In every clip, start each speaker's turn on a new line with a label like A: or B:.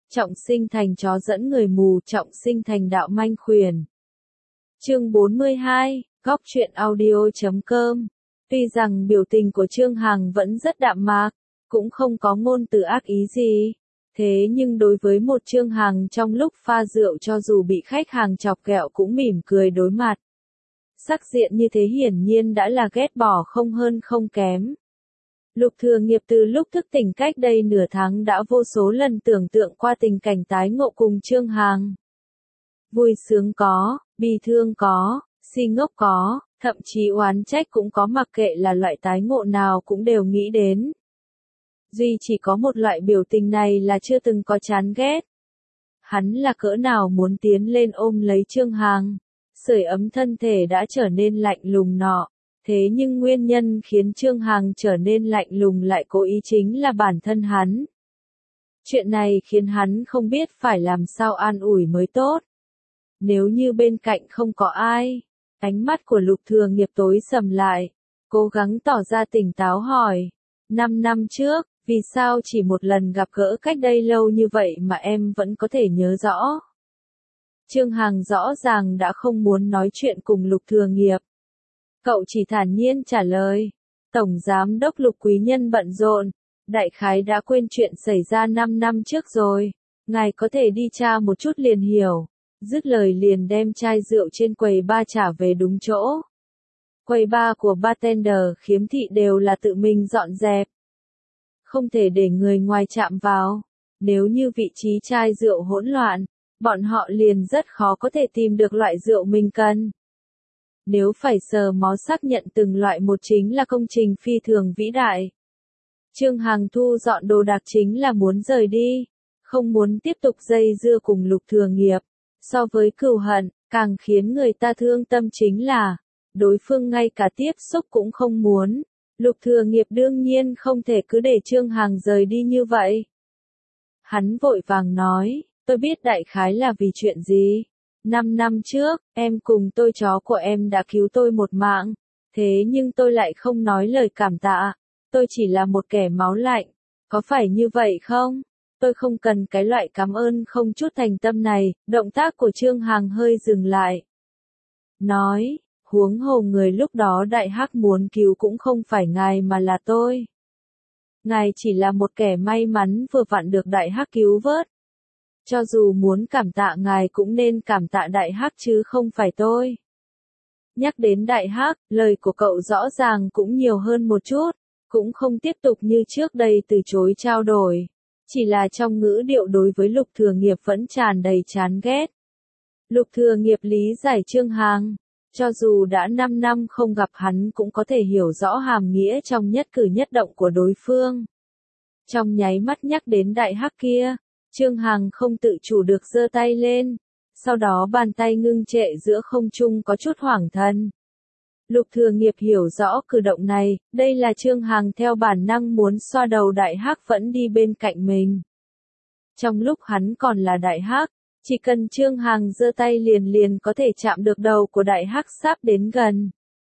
A: trọng sinh thành chó dẫn người mù, trọng sinh thành đạo manh khuyển. Chương 42, góc truyện audio.com. Tuy rằng biểu tình của Trương Hằng vẫn rất đạm mạc, cũng không có ngôn từ ác ý gì. Thế nhưng đối với một Trương Hằng trong lúc pha rượu cho dù bị khách hàng chọc ghẹo cũng mỉm cười đối mặt. Sắc diện như thế hiển nhiên đã là ghét bỏ không hơn không kém. Lục Thừa Nghiệp từ lúc thức tỉnh cách đây nửa tháng đã vô số lần tưởng tượng qua tình cảnh tái ngộ cùng Trương Hằng. Vui sướng có, bi thương có, si ngốc có, thậm chí oán trách cũng có, mặc kệ là loại tái ngộ nào cũng đều nghĩ đến. Duy chỉ có một loại biểu tình này là chưa từng có, chán ghét. Hắn là cỡ nào muốn tiến lên ôm lấy Trương Hằng, sưởi ấm thân thể đã trở nên lạnh lùng nọ. Thế nhưng nguyên nhân khiến Trương Hằng trở nên lạnh lùng lại cố ý chính là bản thân hắn. Chuyện này khiến hắn không biết phải làm sao an ủi mới tốt. Nếu như bên cạnh không có ai, ánh mắt của Lục Thừa Nghiệp tối sầm lại, cố gắng tỏ ra tỉnh táo hỏi. 5 năm trước, vì sao chỉ một lần gặp gỡ cách đây lâu như vậy mà em vẫn có thể nhớ rõ? Trương Hằng rõ ràng đã không muốn nói chuyện cùng Lục Thừa Nghiệp. Cậu chỉ thản nhiên trả lời, Tổng Giám đốc Lục quý nhân bận rộn, đại khái đã quên chuyện xảy ra 5 năm trước rồi, ngài có thể đi tra một chút liền hiểu. Dứt lời liền đem chai rượu trên quầy bar trả về đúng chỗ. Quầy bar của bartender khiếm thị đều là tự mình dọn dẹp. Không thể để người ngoài chạm vào, nếu như vị trí chai rượu hỗn loạn, bọn họ liền rất khó có thể tìm được loại rượu mình cần. Nếu phải sờ mó xác nhận từng loại một chính là công trình phi thường vĩ đại. Trương Hằng thu dọn đồ đạc chính là muốn rời đi, không muốn tiếp tục dây dưa cùng Lục Thừa Nghiệp. So với cừu hận, càng khiến người ta thương tâm chính là, đối phương ngay cả tiếp xúc cũng không muốn. Lục Thừa Nghiệp đương nhiên không thể cứ để Trương Hằng rời đi như vậy. Hắn vội vàng nói, tôi biết đại khái là vì chuyện gì. 5 năm trước, em cùng tôi chó của em đã cứu tôi một mạng, thế nhưng tôi lại không nói lời cảm tạ, tôi chỉ là một kẻ máu lạnh, có phải như vậy không? Tôi không cần cái loại cảm ơn không chút thành tâm này. Động tác của Trương Hằng hơi dừng lại. Nói, huống hồ người lúc đó Đại Hắc muốn cứu cũng không phải ngài mà là tôi. Ngài chỉ là một kẻ may mắn vừa vặn được Đại Hắc cứu vớt. Cho dù muốn cảm tạ ngài cũng nên cảm tạ Đại Hắc chứ không phải tôi. Nhắc đến Đại Hắc, lời của cậu rõ ràng cũng nhiều hơn một chút, cũng không tiếp tục như trước đây từ chối trao đổi. Chỉ là trong ngữ điệu đối với Lục Thừa Nghiệp vẫn tràn đầy chán ghét. Lục Thừa Nghiệp lý giải Trương Hằng, cho dù đã 5 năm không gặp hắn cũng có thể hiểu rõ hàm nghĩa trong nhất cử nhất động của đối phương. Trong nháy mắt nhắc đến Đại Hắc kia, Trương Hằng không tự chủ được giơ tay lên, sau đó bàn tay ngưng trệ giữa không trung có chút hoảng thần. Lục Thừa Nghiệp hiểu rõ cử động này, đây là Trương Hằng theo bản năng muốn xoa đầu Đại Hắc vẫn đi bên cạnh mình. Trong lúc hắn còn là Đại Hắc, chỉ cần Trương Hằng giơ tay liền có thể chạm được đầu của Đại Hắc sắp đến gần.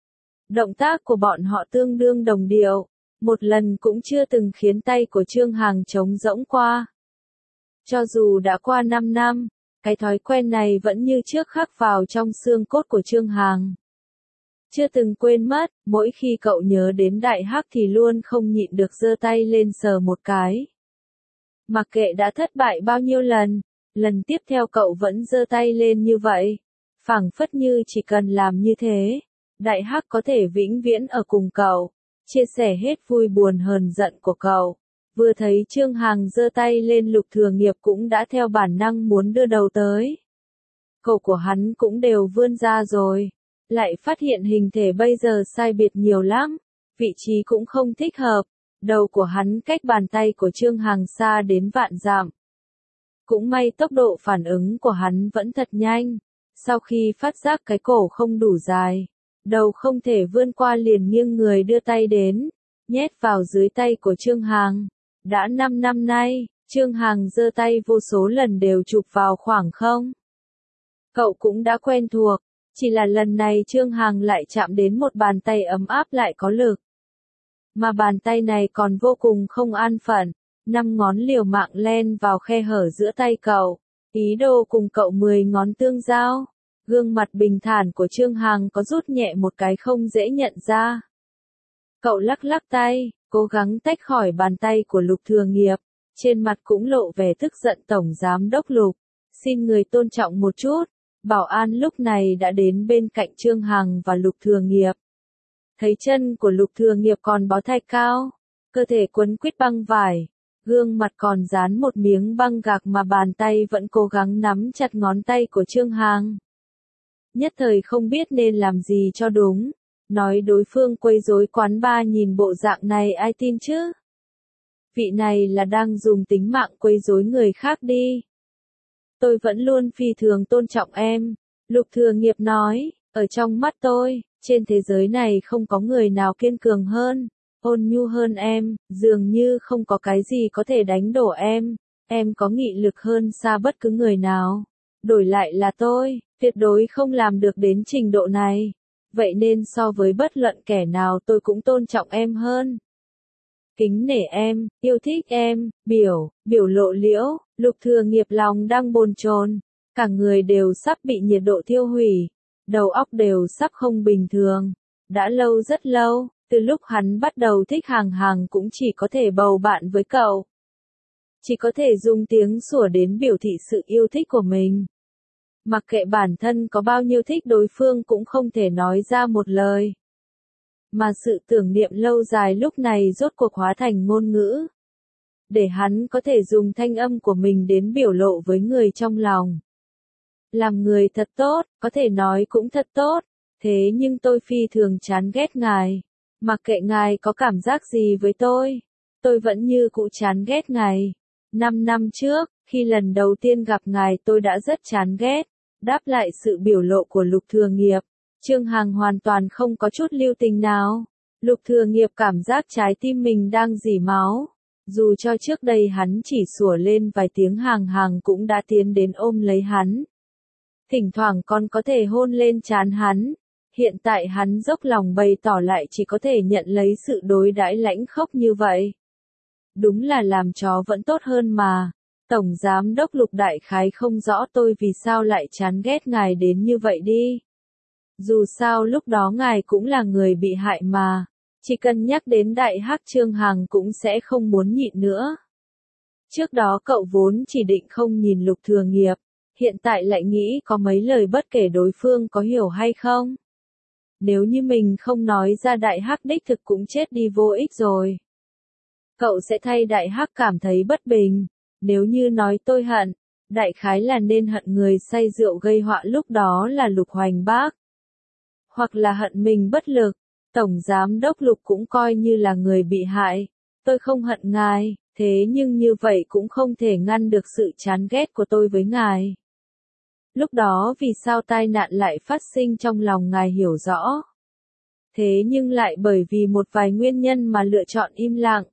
A: Động tác của bọn họ tương đương đồng điệu, một lần cũng chưa từng khiến tay của Trương Hằng trống rỗng qua. Cho dù đã qua 5 năm, cái thói quen này vẫn như trước khắc vào trong xương cốt của Trương Hằng. Chưa từng quên mất, mỗi khi cậu nhớ đến Đại Hắc thì luôn không nhịn được giơ tay lên sờ một cái. Mặc kệ đã thất bại bao nhiêu lần, lần tiếp theo cậu vẫn giơ tay lên như vậy. Phảng phất như chỉ cần làm như thế, Đại Hắc có thể vĩnh viễn ở cùng cậu, chia sẻ hết vui buồn hờn giận của cậu. Vừa thấy Trương Hằng giơ tay lên, Lục Thừa Nghiệp cũng đã theo bản năng muốn đưa đầu tới. Cổ của hắn cũng đều vươn ra rồi. Lại phát hiện hình thể bây giờ sai biệt nhiều lắm, vị trí cũng không thích hợp, đầu của hắn cách bàn tay của Trương Hằng xa đến vạn dặm. Cũng may tốc độ phản ứng của hắn vẫn thật nhanh, sau khi phát giác cái cổ không đủ dài, đầu không thể vươn qua liền nghiêng người đưa tay đến, nhét vào dưới tay của Trương Hằng. Đã 5 năm nay, Trương Hằng giơ tay vô số lần đều chụp vào khoảng không. Cậu cũng đã quen thuộc. Chỉ là lần này Trương Hằng lại chạm đến một bàn tay ấm áp lại có lực. Mà bàn tay này còn vô cùng không an phận, 5 ngón liều mạng len vào khe hở giữa tay cậu, ý đồ cùng cậu 10 ngón tương giao. Gương mặt bình thản của Trương Hằng có rút nhẹ một cái không dễ nhận ra. Cậu lắc lắc tay, cố gắng tách khỏi bàn tay của Lục Thừa Nghiệp, trên mặt cũng lộ vẻ tức giận. Tổng giám đốc Lục, xin người tôn trọng một chút. Bảo an lúc này đã đến bên cạnh Trương Hằng và Lục Thừa Nghiệp. Thấy chân của Lục Thừa Nghiệp còn bó thạch cao, cơ thể quấn quýt băng vải, gương mặt còn dán một miếng băng gạc mà bàn tay vẫn cố gắng nắm chặt ngón tay của Trương Hằng. Nhất thời không biết nên làm gì cho đúng, nói đối phương quấy rối quán bar, nhìn bộ dạng này ai tin chứ? Vị này là đang dùng tính mạng quấy rối người khác đi. Tôi vẫn luôn phi thường tôn trọng em, Lục Thừa Nghiệp nói, ở trong mắt tôi, trên thế giới này không có người nào kiên cường hơn, ôn nhu hơn em, dường như không có cái gì có thể đánh đổ em có nghị lực hơn xa bất cứ người nào. Đổi lại là tôi, tuyệt đối không làm được đến trình độ này. Vậy nên so với bất luận kẻ nào tôi cũng tôn trọng em hơn. Kính nể em, yêu thích em, biểu lộ liễu, Lục Thừa Nghiệp lòng đang bồn chồn, cả người đều sắp bị nhiệt độ thiêu hủy, đầu óc đều sắp không bình thường. Đã lâu rất lâu, từ lúc hắn bắt đầu thích Hằng cũng chỉ có thể bầu bạn với cậu. Chỉ có thể dùng tiếng sủa đến biểu thị sự yêu thích của mình. Mặc kệ bản thân có bao nhiêu thích đối phương cũng không thể nói ra một lời. Mà sự tưởng niệm lâu dài lúc này rốt cuộc hóa thành ngôn ngữ. Để hắn có thể dùng thanh âm của mình đến biểu lộ với người trong lòng. Làm người thật tốt, có thể nói cũng thật tốt. Thế nhưng tôi phi thường chán ghét ngài. Mặc kệ ngài có cảm giác gì với tôi vẫn như cũ chán ghét ngài. 5 năm trước, khi lần đầu tiên gặp ngài tôi đã rất chán ghét. Đáp lại sự biểu lộ của Lục Thừa Nghiệp, Trương Hằng hoàn toàn không có chút lưu tình nào. Lục Thừa Nghiệp cảm giác trái tim mình đang rỉ máu. Dù cho trước đây hắn chỉ sủa lên vài tiếng, Hằng cũng đã tiến đến ôm lấy hắn. Thỉnh thoảng còn có thể hôn lên trán hắn. Hiện tại hắn dốc lòng bày tỏ lại chỉ có thể nhận lấy sự đối đãi lãnh khốc như vậy. Đúng là làm chó vẫn tốt hơn mà. Tổng giám đốc Lục đại khái không rõ tôi vì sao lại chán ghét ngài đến như vậy đi. Dù sao lúc đó ngài cũng là người bị hại mà. Chỉ cần nhắc đến đại hắc Trương Hằng cũng sẽ không muốn nhịn nữa. Trước đó cậu vốn chỉ định không nhìn Lục Thừa Nghiệp. Hiện tại lại nghĩ có mấy lời bất kể đối phương có hiểu hay không. Nếu như mình không nói ra đại hắc đích thực cũng chết đi vô ích rồi. Cậu sẽ thay đại hắc cảm thấy bất bình. Nếu như nói tôi hận, đại khái là nên hận người say rượu gây họa lúc đó là Lục Hoành Bác. Hoặc là hận mình bất lực, Tổng Giám đốc Lục cũng coi như là người bị hại. Tôi không hận ngài, thế nhưng như vậy cũng không thể ngăn được sự chán ghét của tôi với ngài. Lúc đó vì sao tai nạn lại phát sinh trong lòng ngài hiểu rõ. Thế nhưng lại bởi vì một vài nguyên nhân mà lựa chọn im lặng.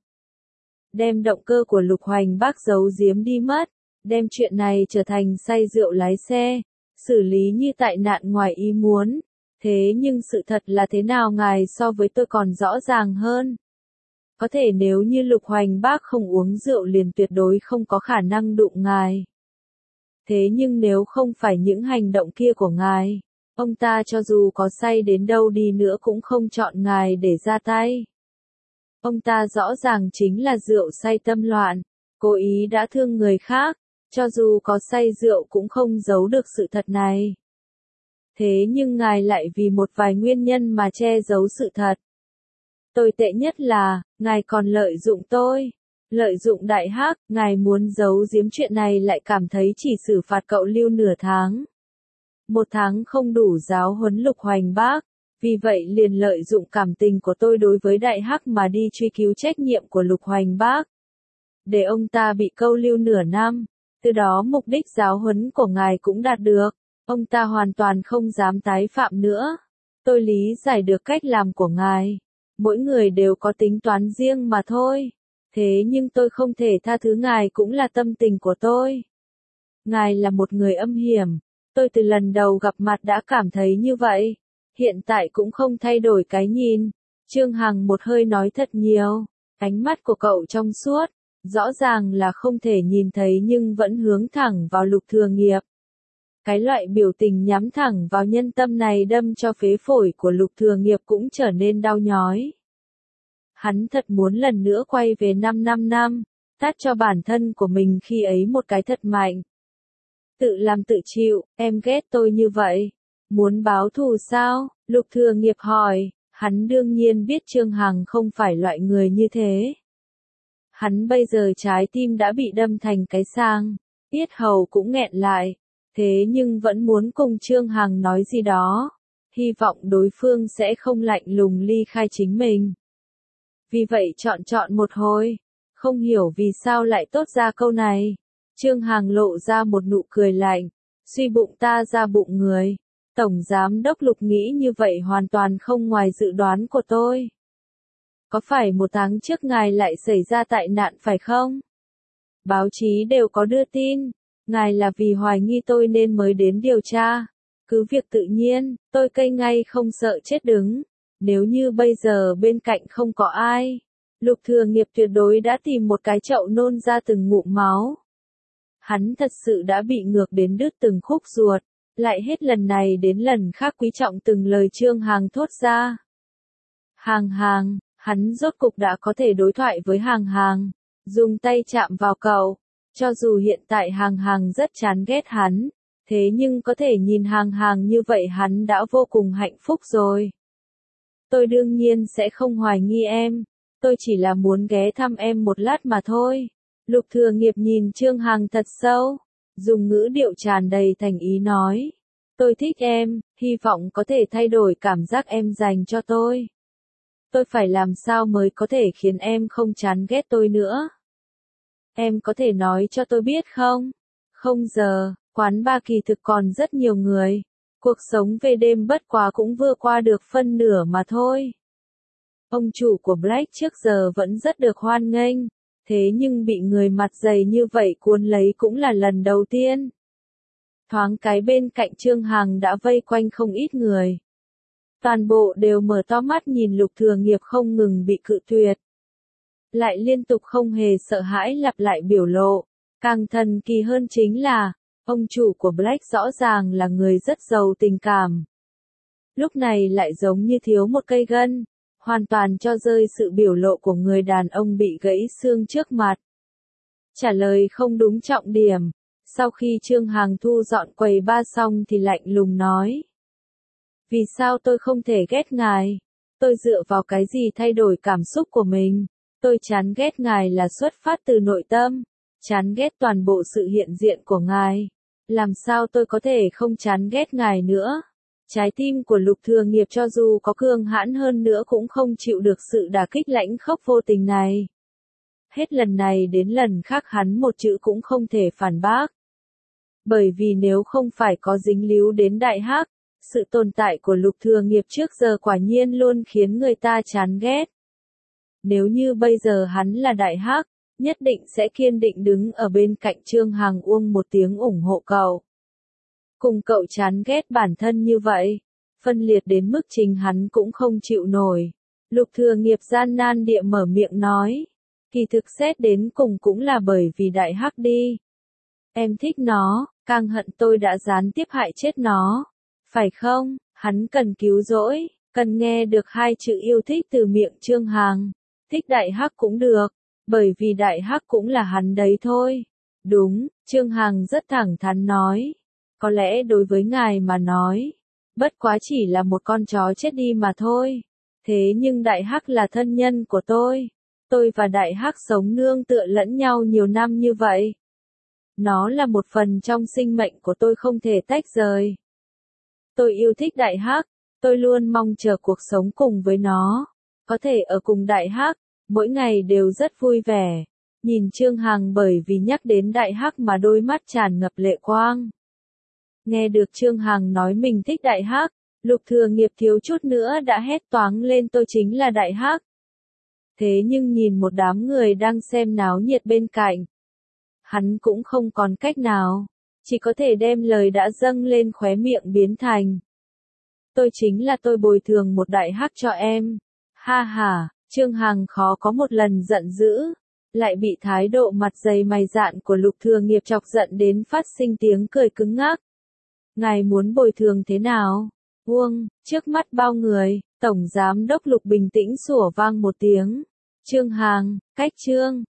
A: Đem động cơ của Lục Hoành Bác giấu giếm đi mất, đem chuyện này trở thành say rượu lái xe, xử lý như tai nạn ngoài ý muốn. Thế nhưng sự thật là thế nào ngài so với tôi còn rõ ràng hơn. Có thể nếu như Lục Hoành Bác không uống rượu liền tuyệt đối không có khả năng đụng ngài. Thế nhưng nếu không phải những hành động kia của ngài, ông ta cho dù có say đến đâu đi nữa cũng không chọn ngài để ra tay. Ông ta rõ ràng chính là rượu say tâm loạn, cố ý đã thương người khác, cho dù có say rượu cũng không giấu được sự thật này. Thế nhưng ngài lại vì một vài nguyên nhân mà che giấu sự thật. Tồi tệ nhất là, ngài còn lợi dụng tôi, lợi dụng đại hắc, ngài muốn giấu giếm chuyện này lại cảm thấy chỉ xử phạt cậu lưu nửa tháng. 1 tháng không đủ giáo huấn Lục Hoành Bác. Vì vậy liền lợi dụng cảm tình của tôi đối với đại hắc mà đi truy cứu trách nhiệm của Lục Hoành Bác. Để ông ta bị câu lưu nửa năm, từ đó mục đích giáo huấn của ngài cũng đạt được. Ông ta hoàn toàn không dám tái phạm nữa. Tôi lý giải được cách làm của ngài. Mỗi người đều có tính toán riêng mà thôi. Thế nhưng tôi không thể tha thứ ngài cũng là tâm tình của tôi. Ngài là một người âm hiểm. Tôi từ lần đầu gặp mặt đã cảm thấy như vậy. Hiện tại cũng không thay đổi cái nhìn. Trương Hằng một hơi nói thật nhiều. Ánh mắt của cậu trong suốt. rõ ràng là không thể nhìn thấy nhưng vẫn hướng thẳng vào Lục Thừa Nghiệp. Cái loại biểu tình nhắm thẳng vào nhân tâm này đâm cho phế phổi của Lục Thừa Nghiệp cũng trở nên đau nhói. Hắn thật muốn lần nữa quay về 5 năm, tát cho bản thân của mình khi ấy một cái thật mạnh. Tự làm tự chịu, em ghét tôi như vậy. Muốn báo thù sao? Lục Thừa Nghiệp hỏi, hắn đương nhiên biết Trương Hằng không phải loại người như thế. Hắn bây giờ trái tim đã bị đâm thành cái sang, yết hầu cũng nghẹn lại, thế nhưng vẫn muốn cùng Trương Hằng nói gì đó, hy vọng đối phương sẽ không lạnh lùng ly khai chính mình. Vì vậy chọn một hồi, không hiểu vì sao lại tốt ra câu này. Trương Hằng lộ ra một nụ cười lạnh, suy bụng ta ra bụng người. Tổng Giám đốc Lục nghĩ như vậy hoàn toàn không ngoài dự đoán của tôi. Có phải 1 tháng trước ngài lại xảy ra tai nạn phải không? Báo chí đều có đưa tin, ngài là vì hoài nghi tôi nên mới đến điều tra. Cứ việc tự nhiên, tôi cây ngay không sợ chết đứng. Nếu như bây giờ bên cạnh không có ai, Lục Thừa Nghiệp tuyệt đối đã tìm một cái chậu nôn ra từng ngụm máu. Hắn thật sự đã bị ngược đến đứt từng khúc ruột, lại hết lần này đến lần khác quý trọng từng lời Trương Hằng thốt ra. Hằng, hắn rốt cục đã có thể đối thoại với Hằng, dùng tay chạm vào cậu. Cho dù hiện tại Hằng rất chán ghét hắn, thế nhưng có thể nhìn Hằng như vậy hắn đã vô cùng hạnh phúc rồi. Tôi đương nhiên sẽ không hoài nghi em, tôi chỉ là muốn ghé thăm em một lát mà thôi. Lục Thừa Nghiệp nhìn Trương Hằng thật sâu, dùng ngữ điệu tràn đầy thành ý nói. Tôi thích em, hy vọng có thể thay đổi cảm giác em dành cho tôi. Tôi phải làm sao mới có thể khiến em không chán ghét tôi nữa? Em có thể nói cho tôi biết không? Không giờ, quán bar kỳ thực còn rất nhiều người. Cuộc sống về đêm bất quá cũng vừa qua được phân nửa mà thôi. Ông chủ của Black trước giờ vẫn rất được hoan nghênh, thế nhưng bị người mặt dày như vậy cuốn lấy cũng là lần đầu tiên. Thoáng cái bên cạnh Trương Hằng đã vây quanh không ít người. Toàn bộ đều mở to mắt nhìn Lục Thừa Nghiệp không ngừng bị cự tuyệt. Lại liên tục không hề sợ hãi lặp lại biểu lộ. Càng thần kỳ hơn chính là, ông chủ của Black rõ ràng là người rất giàu tình cảm. Lúc này lại giống như thiếu một cây gân, hoàn toàn cho rơi sự biểu lộ của người đàn ông bị gãy xương trước mặt. Trả lời không đúng trọng điểm, sau khi Trương Hằng thu dọn quầy bar xong thì lạnh lùng nói. Vì sao tôi không thể ghét ngài? Tôi dựa vào cái gì thay đổi cảm xúc của mình? Tôi chán ghét ngài là xuất phát từ nội tâm, chán ghét toàn bộ sự hiện diện của ngài. Làm sao tôi có thể không chán ghét ngài nữa? Trái tim của Lục Thừa Nghiệp cho dù có cường hãn hơn nữa cũng không chịu được sự đả kích lãnh khốc vô tình này. Hết lần này đến lần khác hắn một chữ cũng không thể phản bác. Bởi vì nếu không phải có dính líu đến Đại Hắc, sự tồn tại của Lục Thừa Nghiệp trước giờ quả nhiên luôn khiến người ta chán ghét. Nếu như bây giờ hắn là Đại Hắc, nhất định sẽ kiên định đứng ở bên cạnh Trương Hằng uông một tiếng ủng hộ cậu. Cùng cậu chán ghét bản thân như vậy, phân liệt đến mức chính hắn cũng không chịu nổi. Lục Thừa Nghiệp gian nan địa mở miệng nói, kỳ thực xét đến cùng cũng là bởi vì Đại Hắc đi. Em thích nó, càng hận tôi đã gián tiếp hại chết nó. Phải không? Hắn cần cứu rỗi, cần nghe được 2 chữ yêu thích từ miệng Trương Hằng. Thích Đại Hắc cũng được, bởi vì Đại Hắc cũng là hắn đấy thôi. Đúng, Trương Hằng rất thẳng thắn nói. Có lẽ đối với ngài mà nói, bất quá chỉ là một con chó chết đi mà thôi. Thế nhưng Đại Hắc là thân nhân của tôi. Tôi và Đại Hắc sống nương tựa lẫn nhau nhiều năm như vậy. Nó là một phần trong sinh mệnh của tôi không thể tách rời. Tôi yêu thích Đại Hắc, tôi luôn mong chờ cuộc sống cùng với nó. Có thể ở cùng Đại Hắc, mỗi ngày đều rất vui vẻ. Nhìn Trương Hằng bởi vì nhắc đến Đại Hắc mà đôi mắt tràn ngập lệ quang. Nghe được Trương Hằng nói mình thích Đại Hắc, Lục Thừa Nghiệp thiếu chút nữa đã hét toáng lên tôi chính là Đại Hắc. Thế nhưng nhìn một đám người đang xem náo nhiệt bên cạnh, hắn cũng không còn cách nào, chỉ có thể đem lời đã dâng lên khóe miệng biến thành. Tôi chính là tôi bồi thường một Đại Hắc cho em. Ha ha, Trương Hằng khó có một lần giận dữ, lại bị thái độ mặt dày mày dạn của Lục Thừa Nghiệp chọc giận đến phát sinh tiếng cười cứng ngắc. Ngài muốn bồi thường thế nào? Trước mắt bao người, Tổng Giám đốc Lục bình tĩnh sủa vang một tiếng. Trương Hằng, cách Trương,